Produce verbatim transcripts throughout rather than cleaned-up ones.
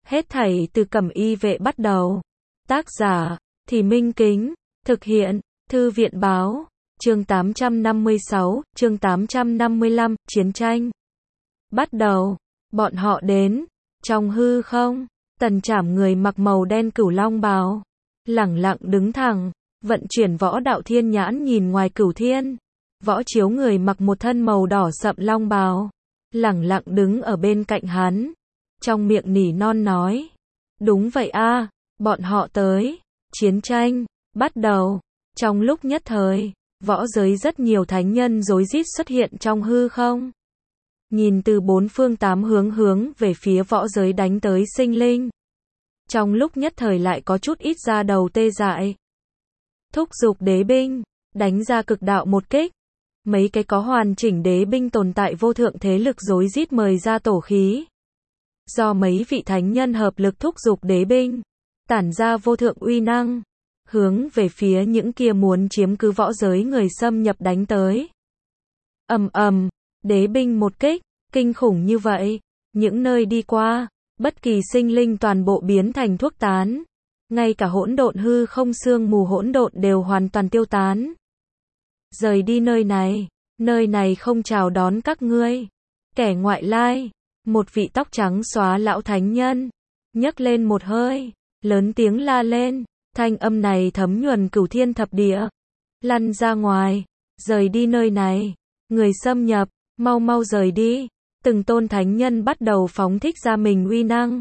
Hết thảy từ Cẩm Y Vệ bắt đầu. Tác giả, Thì Minh Kính. Thực hiện, Thư viện Báo. Chương tám trăm năm mươi sáu, chương tám trăm năm mươi lăm, chiến tranh. Bắt đầu, bọn họ đến. Trong hư không, Tần Trảm người mặc màu đen cửu long bào. Lẳng lặng đứng thẳng, vận chuyển võ đạo thiên nhãn nhìn ngoài cửu thiên. Võ Chiếu người mặc một thân màu đỏ sậm long bào. Lẳng lặng đứng ở bên cạnh hắn. Trong miệng nỉ non nói. Đúng vậy a, bọn họ tới. Chiến tranh, bắt đầu. Trong lúc nhất thời, võ giới rất nhiều thánh nhân rối rít xuất hiện trong hư không. Nhìn từ bốn phương tám hướng hướng về phía võ giới đánh tới sinh linh. Trong lúc nhất thời lại có chút ít ra đầu tê dại. Thúc giục đế binh, đánh ra cực đạo một kích. Mấy cái có hoàn chỉnh đế binh tồn tại vô thượng thế lực rối rít mời ra tổ khí. Do mấy vị thánh nhân hợp lực thúc giục đế binh, tản ra vô thượng uy năng, hướng về phía những kia muốn chiếm cứ võ giới người xâm nhập đánh tới. Ầm ầm, đế binh một kích, kinh khủng như vậy, những nơi đi qua, bất kỳ sinh linh toàn bộ biến thành thuốc tán, ngay cả hỗn độn hư không sương mù hỗn độn đều hoàn toàn tiêu tán. Rời đi nơi này, nơi này không chào đón các ngươi, kẻ ngoại lai. Một vị tóc trắng xóa lão thánh nhân, nhấc lên một hơi, lớn tiếng la lên, thanh âm này thấm nhuần cửu thiên thập địa. Lăn ra ngoài, rời đi nơi này, người xâm nhập, mau mau rời đi. Từng tôn thánh nhân bắt đầu phóng thích ra mình uy năng.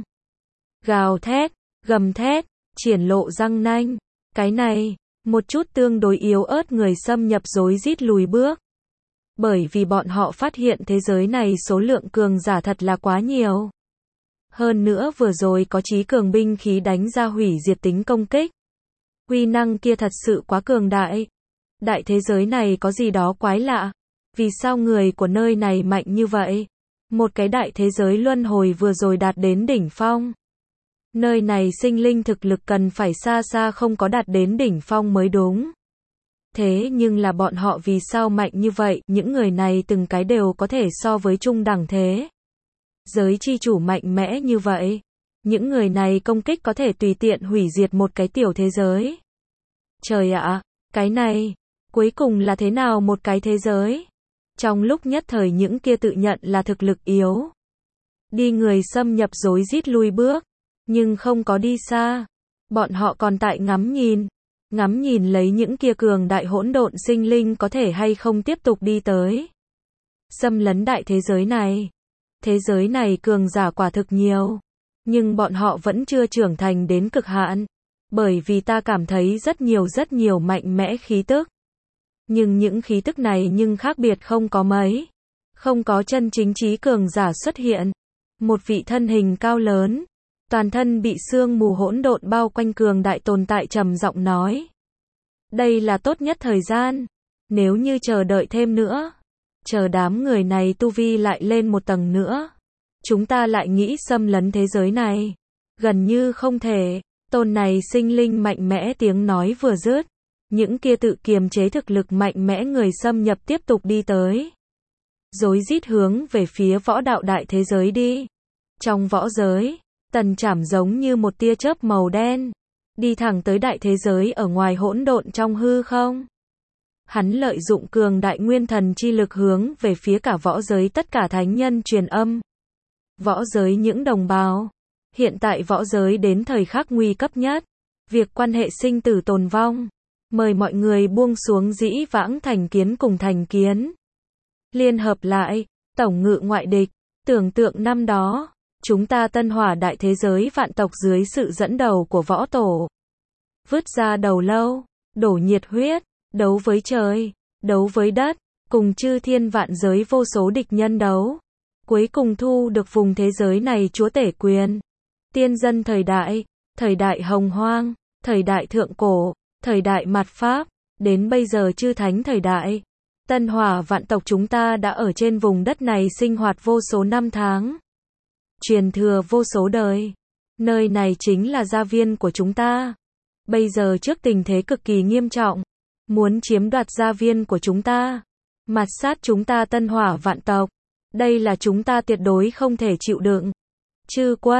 Gào thét, gầm thét, triển lộ răng nanh. Cái này, một chút tương đối yếu ớt người xâm nhập rối rít lùi bước. Bởi vì bọn họ phát hiện thế giới này số lượng cường giả thật là quá nhiều. Hơn nữa vừa rồi có chí cường binh khí đánh ra hủy diệt tính công kích. Uy năng kia thật sự quá cường đại. Đại thế giới này có gì đó quái lạ. Vì sao người của nơi này mạnh như vậy? Một cái đại thế giới luân hồi vừa rồi đạt đến đỉnh phong. Nơi này sinh linh thực lực cần phải xa xa không có đạt đến đỉnh phong mới đúng. Thế nhưng là bọn họ vì sao mạnh như vậy, những người này từng cái đều có thể so với trung đẳng thế. Giới chi chủ mạnh mẽ như vậy, những người này công kích có thể tùy tiện hủy diệt một cái tiểu thế giới. Trời ạ, cái này, cuối cùng là thế nào một cái thế giới? Trong lúc nhất thời những kia tự nhận là thực lực yếu. Đi người xâm nhập rối rít lui bước, nhưng không có đi xa. Bọn họ còn tại ngắm nhìn. Ngắm nhìn lấy những kia cường đại hỗn độn sinh linh có thể hay không tiếp tục đi tới. Xâm lấn đại thế giới này. Thế giới này cường giả quả thực nhiều. Nhưng bọn họ vẫn chưa trưởng thành đến cực hạn. Bởi vì ta cảm thấy rất nhiều rất nhiều mạnh mẽ khí tức. Nhưng những khí tức này nhưng khác biệt không có mấy. Không có chân chính trí cường giả xuất hiện. Một vị thân hình cao lớn. Toàn thân bị sương mù hỗn độn bao quanh cường đại tồn tại trầm giọng nói. Đây là tốt nhất thời gian. Nếu như chờ đợi thêm nữa. Chờ đám người này tu vi lại lên một tầng nữa. Chúng ta lại nghĩ xâm lấn thế giới này. Gần như không thể. Tôn này sinh linh mạnh mẽ tiếng nói vừa dứt. Những kia tự kiềm chế thực lực mạnh mẽ người xâm nhập tiếp tục đi tới. Rối rít hướng về phía võ đạo đại thế giới đi. Trong võ giới. Tần Trảm giống như một tia chớp màu đen, đi thẳng tới đại thế giới ở ngoài hỗn độn trong hư không. Hắn lợi dụng cường đại nguyên thần chi lực hướng về phía cả võ giới tất cả thánh nhân truyền âm. Võ giới những đồng bào, hiện tại võ giới đến thời khắc nguy cấp nhất, việc quan hệ sinh tử tồn vong, mời mọi người buông xuống dĩ vãng thành kiến cùng thành kiến. Liên hợp lại, tổng ngự ngoại địch, tưởng tượng năm đó. Chúng ta tân hỏa đại thế giới vạn tộc dưới sự dẫn đầu của võ tổ. Vứt ra đầu lâu, đổ nhiệt huyết, đấu với trời, đấu với đất, cùng chư thiên vạn giới vô số địch nhân đấu. Cuối cùng thu được vùng thế giới này chúa tể quyền. Tiên dân thời đại, thời đại hồng hoang, thời đại thượng cổ, thời đại mạt Pháp, đến bây giờ chư thánh thời đại. Tân hỏa vạn tộc chúng ta đã ở trên vùng đất này sinh hoạt vô số năm tháng. Truyền thừa vô số đời. Nơi này chính là gia viên của chúng ta. Bây giờ trước tình thế cực kỳ nghiêm trọng. Muốn chiếm đoạt gia viên của chúng ta. Mạt sát chúng ta tân hỏa vạn tộc. Đây là chúng ta tuyệt đối không thể chịu đựng. Chư quân,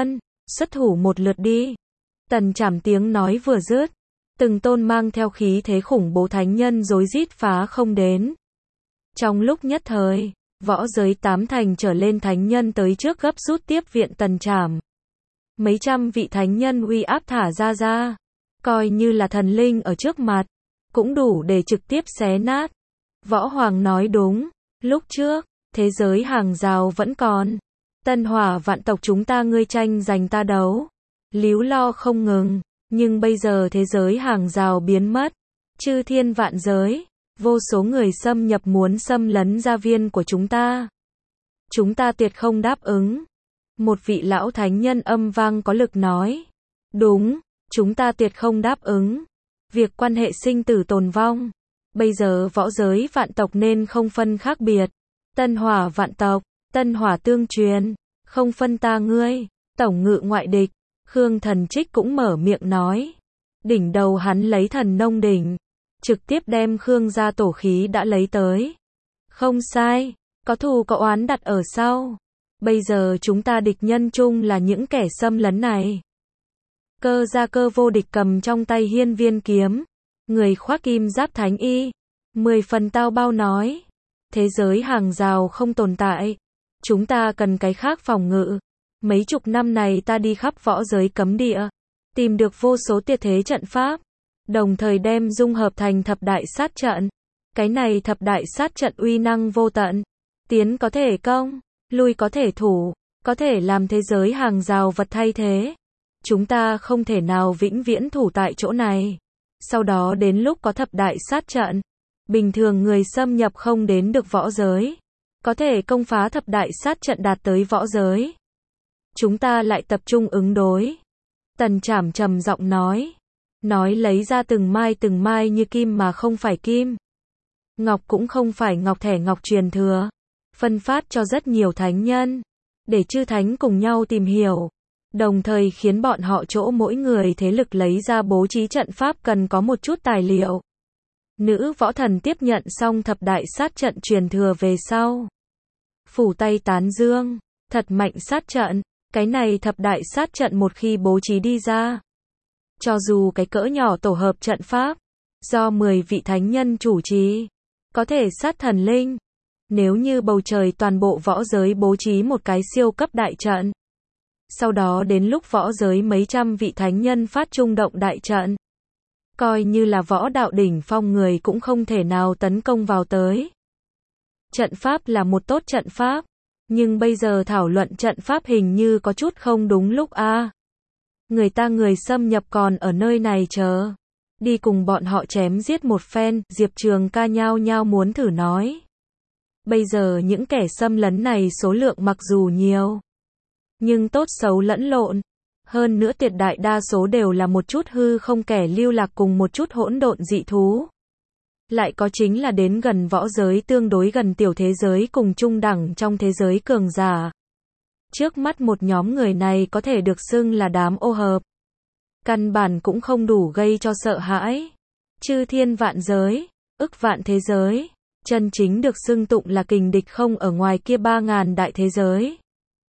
xuất thủ một lượt đi. Tần Trảm tiếng nói vừa dứt, từng tôn mang theo khí thế khủng bố thánh nhân rối rít phá không đến. Trong lúc nhất thời, võ giới tám thành trở lên thánh nhân tới trước gấp rút tiếp viện Tần Trảm. Mấy trăm vị thánh nhân uy áp thả ra ra, coi như là thần linh ở trước mặt, cũng đủ để trực tiếp xé nát. Võ Hoàng nói đúng, lúc trước, thế giới hàng rào vẫn còn. Tân Hỏa vạn tộc chúng ta ngươi tranh giành ta đấu, líu lo không ngừng, nhưng bây giờ thế giới hàng rào biến mất. Chư thiên vạn giới, vô số người xâm nhập muốn xâm lấn gia viên của chúng ta. Chúng ta tuyệt không đáp ứng. Một vị lão thánh nhân âm vang có lực nói. Đúng, chúng ta tuyệt không đáp ứng. Việc quan hệ sinh tử tồn vong. Bây giờ võ giới vạn tộc nên không phân khác biệt. Tân Hỏa vạn tộc, Tân Hỏa tương truyền, không phân ta ngươi, tổng ngự ngoại địch. Khương Thần Trích cũng mở miệng nói. Đỉnh đầu hắn lấy thần nông đỉnh, trực tiếp đem Khương gia tổ khí đã lấy tới. Không sai, có thù có oán đặt ở sau. Bây giờ chúng ta địch nhân chung là những kẻ xâm lấn này. Cơ gia Cơ vô địch cầm trong tay hiên viên kiếm, người khoác kim giáp thánh y, mười phần tao bao nói. Thế giới hàng rào không tồn tại, chúng ta cần cái khác phòng ngự. Mấy chục năm này ta đi khắp võ giới cấm địa, tìm được vô số tuyệt thế trận pháp, đồng thời đem dung hợp thành thập đại sát trận. Cái này thập đại sát trận uy năng vô tận, tiến có thể công, lui có thể thủ, có thể làm thế giới hàng rào vật thay thế. Chúng ta không thể nào vĩnh viễn thủ tại chỗ này. Sau đó đến lúc có thập đại sát trận, bình thường người xâm nhập không đến được võ giới, có thể công phá thập đại sát trận đạt tới võ giới. Chúng ta lại tập trung ứng đối. Tần Trảm trầm giọng nói. Nói lấy ra từng mai từng mai như kim mà không phải kim. Ngọc cũng không phải ngọc thẻ ngọc truyền thừa. Phân phát cho rất nhiều thánh nhân. Để chư thánh cùng nhau tìm hiểu. Đồng thời khiến bọn họ chỗ mỗi người thế lực lấy ra bố trí trận pháp cần có một chút tài liệu. Nữ võ thần tiếp nhận xong thập đại sát trận truyền thừa về sau. Phủ tay tán dương. Thật mạnh sát trận. Cái này thập đại sát trận một khi bố trí đi ra, cho dù cái cỡ nhỏ tổ hợp trận pháp, do mười vị thánh nhân chủ trì, có thể sát thần linh. Nếu như bầu trời toàn bộ võ giới bố trí một cái siêu cấp đại trận, sau đó đến lúc võ giới mấy trăm vị thánh nhân phát trung động đại trận, coi như là võ đạo đỉnh phong người cũng không thể nào tấn công vào tới. Trận pháp là một tốt trận pháp. Nhưng bây giờ thảo luận trận pháp hình như có chút không đúng lúc a. À. Người ta người xâm nhập còn ở nơi này chờ. Đi cùng bọn họ chém giết một phen, Diệp Trường Ca nhao nhao muốn thử nói. Bây giờ những kẻ xâm lấn này số lượng mặc dù nhiều, nhưng tốt xấu lẫn lộn. Hơn nữa tuyệt đại đa số đều là một chút hư không kẻ lưu lạc cùng một chút hỗn độn dị thú. Lại có chính là đến gần võ giới tương đối gần tiểu thế giới cùng trung đẳng trong thế giới cường giả. Trước mắt một nhóm người này có thể được xưng là đám ô hợp. Căn bản cũng không đủ gây cho sợ hãi. Chư thiên vạn giới, ức vạn thế giới, chân chính được xưng tụng là kình địch không ở ngoài kia ba ngàn đại thế giới.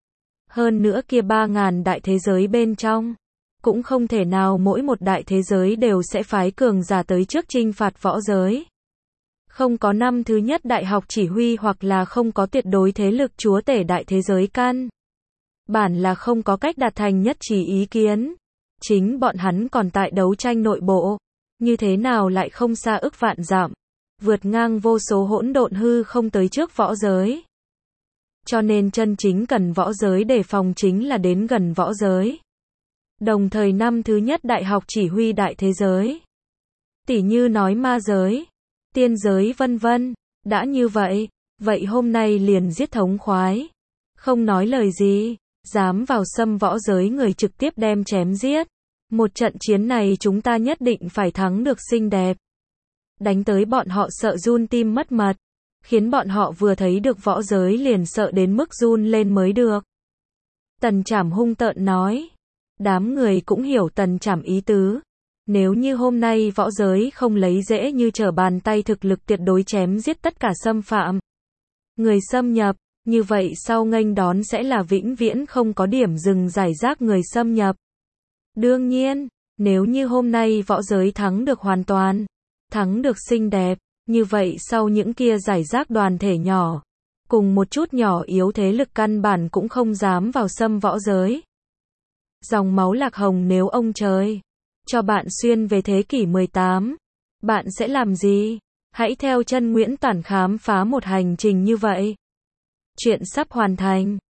Hơn nữa kia ba ngàn đại thế giới bên trong, cũng không thể nào mỗi một đại thế giới đều sẽ phái cường giả tới trước chinh phạt võ giới. Không có năm thứ nhất đại học chỉ huy hoặc là không có tuyệt đối thế lực chúa tể đại thế giới căn. Bản là không có cách đạt thành nhất trí ý kiến. Chính bọn hắn còn tại đấu tranh nội bộ. Như thế nào lại không xa ức vạn dặm. Vượt ngang vô số hỗn độn hư không tới trước võ giới. Cho nên chân chính cần võ giới đề phòng chính là đến gần võ giới. Đồng thời năm thứ nhất đại học chỉ huy đại thế giới. Tỉ như nói ma giới, tiên giới vân vân. Đã như vậy, vậy hôm nay liền giết thống khoái. Không nói lời gì, dám vào xâm võ giới người trực tiếp đem chém giết. Một trận chiến này chúng ta nhất định phải thắng được xinh đẹp. Đánh tới bọn họ sợ run tim mất mật. Khiến bọn họ vừa thấy được võ giới liền sợ đến mức run lên mới được. Tần Trảm hung tợn nói. Đám người cũng hiểu Tần Trảm ý tứ. Nếu như hôm nay võ giới không lấy dễ như trở bàn tay thực lực tuyệt đối chém giết tất cả xâm phạm. Người xâm nhập, như vậy sau nghênh đón sẽ là vĩnh viễn không có điểm dừng giải rác người xâm nhập. Đương nhiên, nếu như hôm nay võ giới thắng được hoàn toàn, thắng được xinh đẹp, như vậy sau những kia giải rác đoàn thể nhỏ, cùng một chút nhỏ yếu thế lực căn bản cũng không dám vào xâm võ giới. Dòng máu Lạc Hồng nếu ông trời cho bạn xuyên về thế kỷ mười tám, bạn sẽ làm gì? Hãy theo chân Nguyễn Toản khám phá một hành trình như vậy. Chuyện sắp hoàn thành.